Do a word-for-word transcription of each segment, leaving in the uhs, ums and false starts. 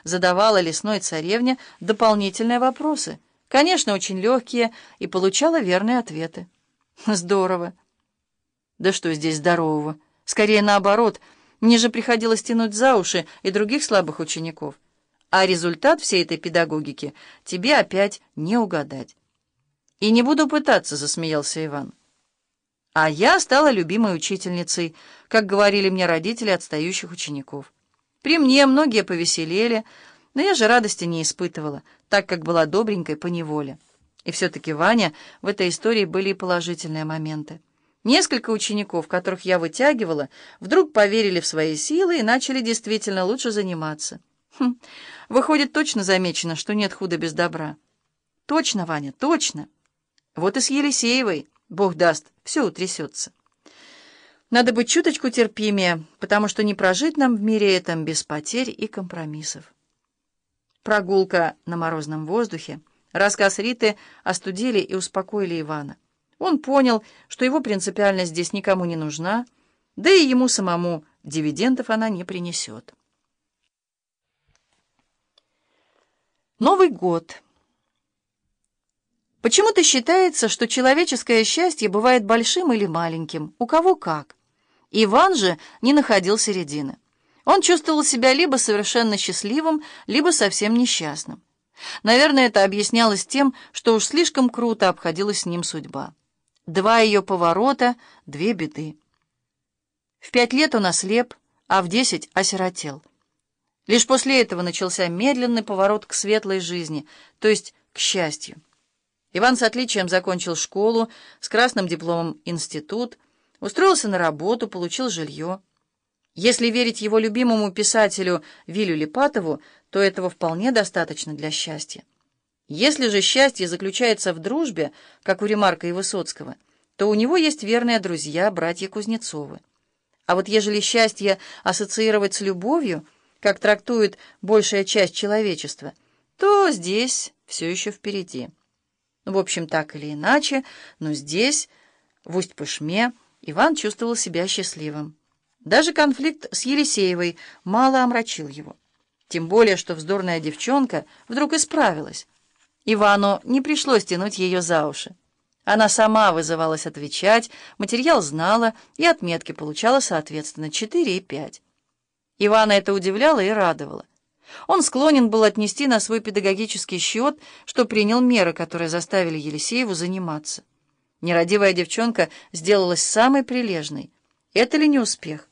задавала лесной царевне дополнительные вопросы, конечно, очень легкие, и получала верные ответы. Здорово. Да что здесь здорового? Скорее наоборот, мне же приходилось тянуть за уши и других слабых учеников. А результат всей этой педагогики тебе опять не угадать. «И не буду пытаться», — засмеялся Иван. А я стала любимой учительницей, как говорили мне родители отстающих учеников. При мне многие повеселели, но я же радости не испытывала, так как была добренькой поневоле. И все-таки, Ваня, в этой истории были и положительные моменты. Несколько учеников, которых я вытягивала, вдруг поверили в свои силы и начали действительно лучше заниматься. Хм, выходит, точно замечено, что нет худа без добра. Точно, Ваня, точно. Вот и с Елисеевой, Бог даст, все утрясется. Надо быть чуточку терпимее, потому что не прожить нам в мире этом без потерь и компромиссов. Прогулка на морозном воздухе, рассказ Риты остудили и успокоили Ивана. Он понял, что его принципиальность здесь никому не нужна, да и ему самому дивидендов она не принесет. Новый год. Почему-то считается, что человеческое счастье бывает большим или маленьким, у кого как. Иван же не находил середины. Он чувствовал себя либо совершенно счастливым, либо совсем несчастным. Наверное, это объяснялось тем, что уж слишком круто обходилась с ним судьба. Два ее поворота, две беды. В пять лет он ослеп, а в десять осиротел. Лишь после этого начался медленный поворот к светлой жизни, то есть к счастью. Иван с отличием закончил школу, с красным дипломом институт, устроился на работу, получил жилье. Если верить его любимому писателю Вилю Липатову, то этого вполне достаточно для счастья. Если же счастье заключается в дружбе, как у Ремарка и Высоцкого, то у него есть верные друзья, братья Кузнецовы. А вот ежели счастье ассоциировать с любовью, как трактует большая часть человечества, то здесь все еще впереди. В общем, так или иначе, но здесь, в Усть-Пышме, Иван чувствовал себя счастливым. Даже конфликт с Елисеевой мало омрачил его. Тем более, что вздорная девчонка вдруг исправилась. Ивану не пришлось тянуть ее за уши. Она сама вызывалась отвечать, материал знала и отметки получала соответственно четыре и пять. Ивана это удивляло и радовало. Он склонен был отнести на свой педагогический счет, что принял меры, которые заставили Елисееву заниматься. Нерадивая девчонка сделалась самой прилежной. Это ли не успех?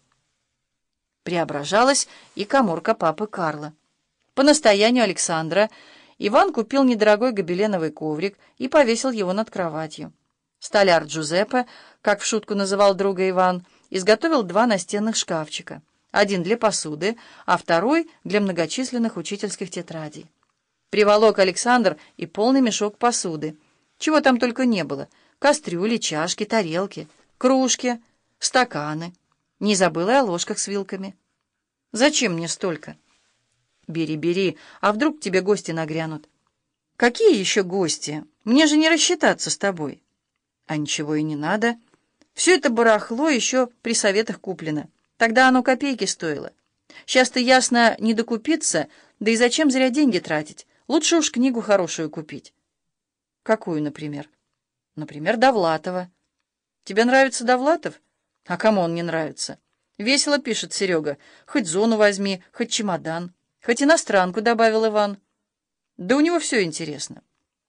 Преображалась и каморка папы Карла. По настоянию Александра Иван купил недорогой гобеленовый коврик и повесил его над кроватью. Столяр Джузеппе, как в шутку называл друга Иван, изготовил два настенных шкафчика. Один для посуды, а второй для многочисленных учительских тетрадей. Приволок Александр и полный мешок посуды. Чего там только не было. Кастрюли, чашки, тарелки, кружки, стаканы. Не забыла и о ложках с вилками. «Зачем мне столько?» «Бери, бери, а вдруг к тебе гости нагрянут?» «Какие еще гости? Мне же не рассчитаться с тобой». «А ничего и не надо. Все это барахло еще при советах куплено. Тогда оно копейки стоило. Сейчас-то ясно не докупиться, да и зачем зря деньги тратить? Лучше уж книгу хорошую купить». «Какую, например?» «Например, Довлатова». «Тебе нравится Довлатов?» «А кому он не нравится?» «Весело пишет Серега. Хоть зону возьми, хоть чемодан, хоть иностранку», — добавил Иван. «Да у него все интересно».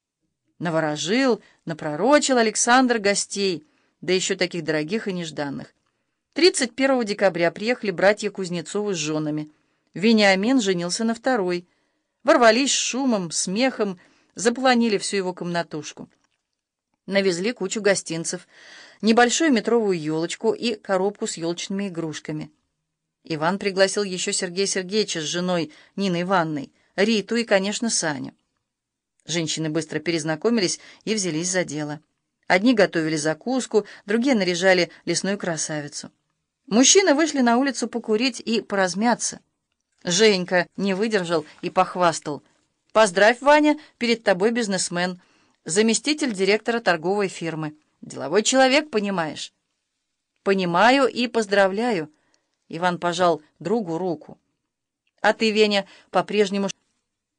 Наворожил, напророчил Александр гостей, да еще таких дорогих и нежданных. тридцать первого декабря приехали братья Кузнецовы с женами. Вениамин женился на второй. Ворвались с шумом, смехом, заполонили всю его комнатушку. Навезли кучу гостинцев, небольшую метровую елочку и коробку с елочными игрушками. Иван пригласил еще Сергея Сергеевича с женой Ниной Ивановной, Риту и, конечно, Саню. Женщины быстро перезнакомились и взялись за дело. Одни готовили закуску, другие наряжали лесную красавицу. Мужчины вышли на улицу покурить и поразмяться. Женька не выдержал и похвастал. «Поздравь, Ваня, перед тобой бизнесмен, заместитель директора торговой фирмы. Деловой человек, понимаешь?» «Понимаю и поздравляю», — Иван пожал другу руку. А ты, Веня, по-прежнему